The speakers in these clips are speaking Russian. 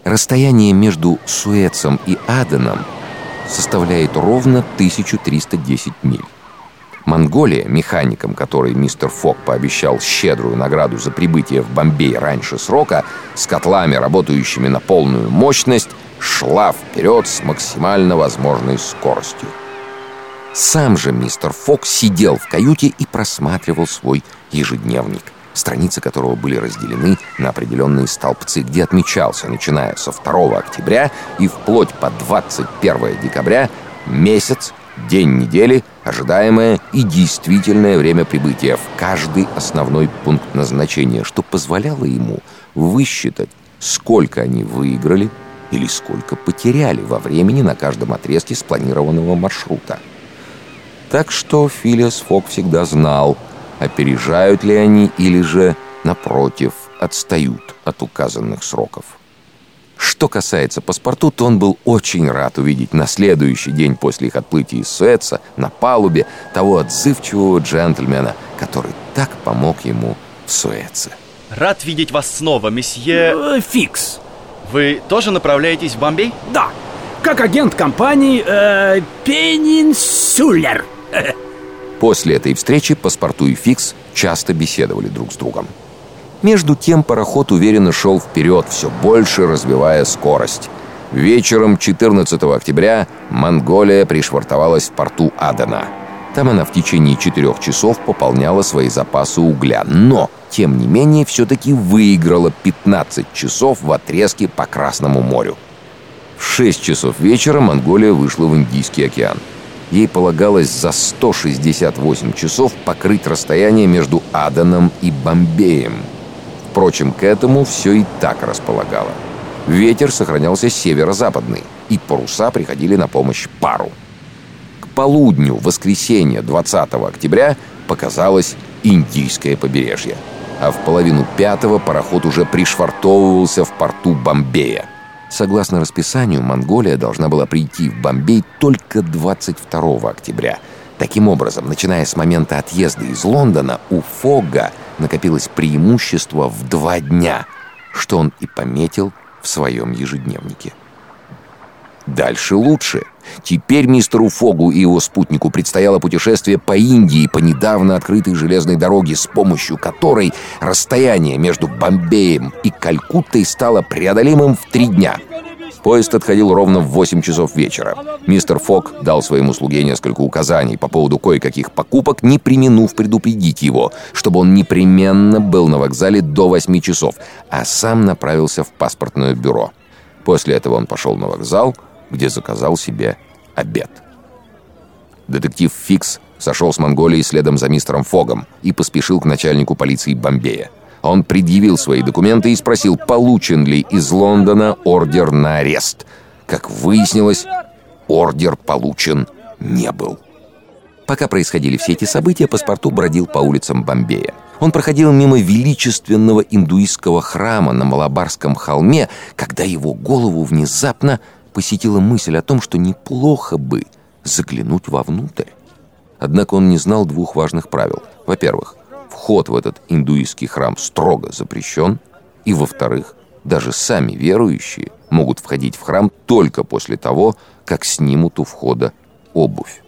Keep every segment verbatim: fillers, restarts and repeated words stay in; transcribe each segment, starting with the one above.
Расстояние между Суэцем и Аденом составляет ровно тысяча триста десять миль. Монголия, механикам которой мистер Фог пообещал щедрую награду за прибытие в Бомбей раньше срока, с котлами, работающими на полную мощность, шла вперед с максимально возможной скоростью. Сам же мистер Фог сидел в каюте и просматривал свой ежедневник, страницы которого были разделены на определенные столбцы, где отмечался, начиная со второго октября и вплоть по двадцать первое декабря, месяц, день недели, ожидаемое и действительное время прибытия в каждый основной пункт назначения, что позволяло ему высчитать, сколько они выиграли или сколько потеряли во времени на каждом отрезке спланированного маршрута. Так что Филиас Фог всегда знал, опережают ли они или же, напротив, отстают от указанных сроков. Что касается паспорту, то он был очень рад увидеть на следующий день после их отплытия из Суэца на палубе того отзывчивого джентльмена, который так помог ему в Суэце. Рад видеть вас снова, месье... Фикс. Вы тоже направляетесь в Бомбей? Да, как агент компании э, Пенинсулер. После этой встречи паспорту и Фикс часто беседовали друг с другом. Между тем пароход уверенно шел вперед, все больше развивая скорость. Вечером четырнадцатого октября Монголия пришвартовалась в порту Адена. Там она в течение четырех часов пополняла свои запасы угля, но, тем не менее, все-таки выиграла пятнадцать часов в отрезке по Красному морю. В шесть часов вечера Монголия вышла в Индийский океан. Ей полагалось за сто шестьдесят восемь часов покрыть расстояние между Аденом и Бомбеем. Впрочем, к этому все и так располагало. Ветер сохранялся северо-западный, и паруса приходили на помощь пару. К полудню воскресенья двадцатого октября показалось Индийское побережье, а в половину пятого пароход уже пришвартовывался в порту Бомбея. Согласно расписанию, Монголия должна была прийти в Бомбей только двадцать второго октября. Таким образом, начиная с момента отъезда из Лондона, у Фогга накопилось преимущество в два дня, что он и пометил в своем ежедневнике. Дальше лучше. Теперь мистеру Фогу и его спутнику предстояло путешествие по Индии по недавно открытой железной дороге, с помощью которой расстояние между Бомбеем и Калькуттой стало преодолимым в три дня. Поезд отходил ровно в восемь часов вечера. Мистер Фог дал своему слуге несколько указаний по поводу кое-каких покупок, не преминув предупредить его, чтобы он непременно был на вокзале до восьми часов, а сам направился в паспортное бюро. После этого он пошел на вокзал, где заказал себе обед. Детектив Фикс сошел с Монголии следом за мистером Фогом и поспешил к начальнику полиции Бомбея. Он предъявил свои документы и спросил, получен ли из Лондона ордер на арест. Как выяснилось, ордер получен не был. Пока происходили все эти события, паспорту бродил по улицам Бомбея. Он проходил мимо величественного индуистского храма на Малабарском холме, когда его голову внезапно посетила мысль о том, что неплохо бы заглянуть вовнутрь. Однако он не знал двух важных правил. Во-первых, вход в этот индуистский храм строго запрещен, и, во-вторых, даже сами верующие могут входить в храм только после того, как снимут у входа обувь.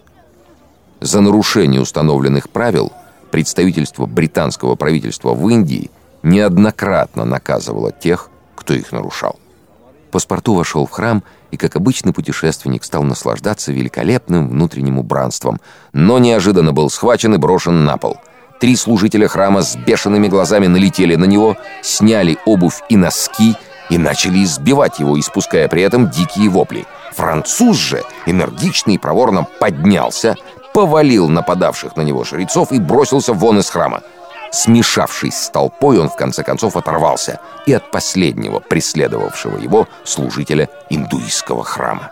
За нарушение установленных правил представительство британского правительства в Индии неоднократно наказывало тех, кто их нарушал. Паспорту вошел в храм и, как обычный путешественник, стал наслаждаться великолепным внутренним убранством, но неожиданно был схвачен и брошен на пол. Три служителя храма с бешеными глазами налетели на него, сняли обувь и носки и начали избивать его, испуская при этом дикие вопли. Француз же энергично и проворно поднялся, повалил нападавших на него жрецов и бросился вон из храма. Смешавшись с толпой, он в конце концов оторвался и от последнего преследовавшего его служителя индуистского храма.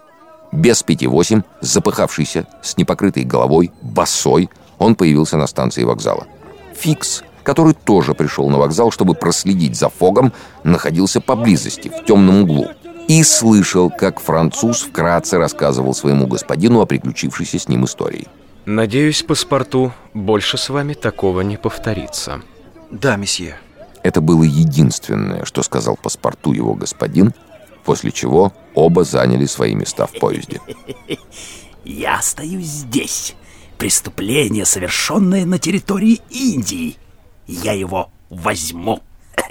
Без пяти восемь, запыхавшийся, с непокрытой головой, босой, он появился на станции вокзала. Фикс, который тоже пришел на вокзал, чтобы проследить за Фогом, находился поблизости, в темном углу, и слышал, как француз вкратце рассказывал своему господину о приключившейся с ним истории. Надеюсь, паспорту, больше с вами такого не повторится. Да, месье. Это было единственное, что сказал паспорту его господин, после чего оба заняли свои места в поезде. Я остаюсь здесь. Преступление, совершенное на территории Индии. Я его возьму.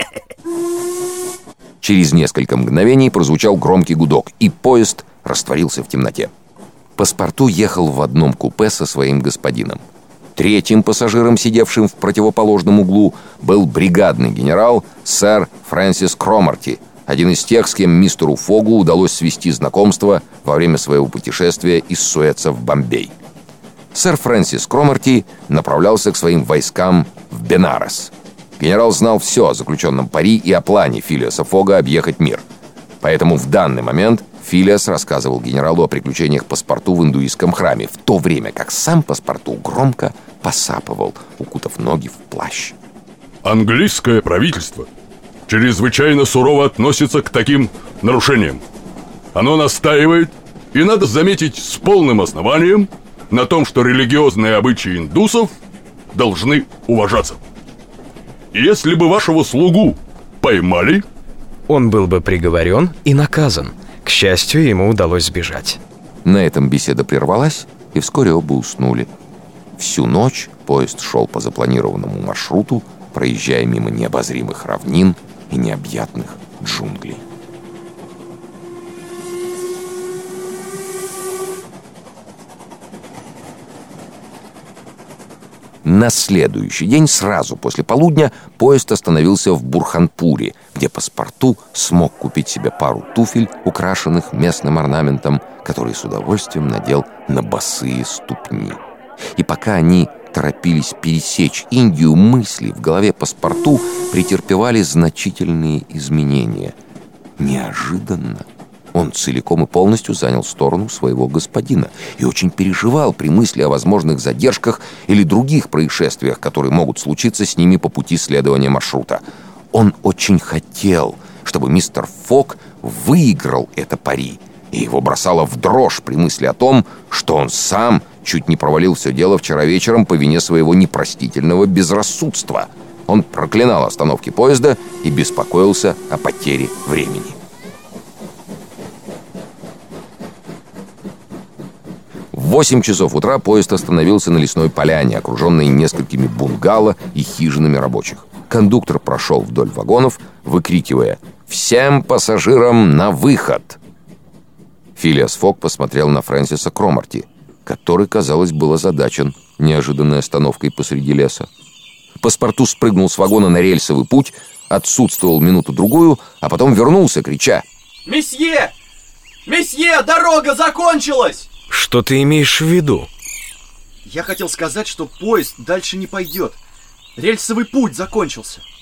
Через несколько мгновений прозвучал громкий гудок, и поезд растворился в темноте. Паспарту ехал в одном купе со своим господином. Третьим пассажиром, сидевшим в противоположном углу, был бригадный генерал сэр Фрэнсис Кромарти, один из тех, с кем мистеру Фогу удалось свести знакомство во время своего путешествия из Суэца в Бомбей. Сэр Фрэнсис Кромарти направлялся к своим войскам в Бенарес. Генерал знал все о заключенном пари и о плане Филиаса Фога объехать мир. Поэтому в данный момент Филиас рассказывал генералу о приключениях Паспарту в индуистском храме, в то время как сам Паспарту громко посапывал, укутав ноги в плащ. Английское правительство чрезвычайно сурово относится к таким нарушениям. Оно настаивает, и надо заметить с полным основанием, на том, что религиозные обычаи индусов должны уважаться. Если бы вашего слугу поймали, он был бы приговорен и наказан. К счастью, ему удалось сбежать. На этом беседа прервалась, и вскоре оба уснули. Всю ночь поезд шел по запланированному маршруту, проезжая мимо необозримых равнин и необъятных джунглей. На следующий день, сразу после полудня, поезд остановился в Бурханпуре, где Паспарту смог купить себе пару туфель, украшенных местным орнаментом, который с удовольствием надел на босые ступни. И пока они торопились пересечь Индию, мысли в голове Паспарту претерпевали значительные изменения. Неожиданно он целиком и полностью занял сторону своего господина и очень переживал при мысли о возможных задержках или других происшествиях, которые могут случиться с ними по пути следования маршрута. Он очень хотел, чтобы мистер Фог выиграл это пари, и его бросало в дрожь при мысли о том, что он сам чуть не провалил все дело вчера вечером по вине своего непростительного безрассудства. Он проклинал остановки поезда и беспокоился о потере времени. В восемь часов утра поезд остановился на лесной поляне, окруженной несколькими бунгало и хижинами рабочих. Кондуктор прошел вдоль вагонов, выкрикивая «Всем пассажирам на выход!». Филиас Фог посмотрел на Фрэнсиса Кромарти, который, казалось, был озадачен неожиданной остановкой посреди леса. Паспарту спрыгнул с вагона на рельсовый путь, отсутствовал минуту-другую, а потом вернулся, крича: «Месье! Месье, дорога закончилась!» Что ты имеешь в виду? Я хотел сказать, что поезд дальше не пойдет. Рельсовый путь закончился.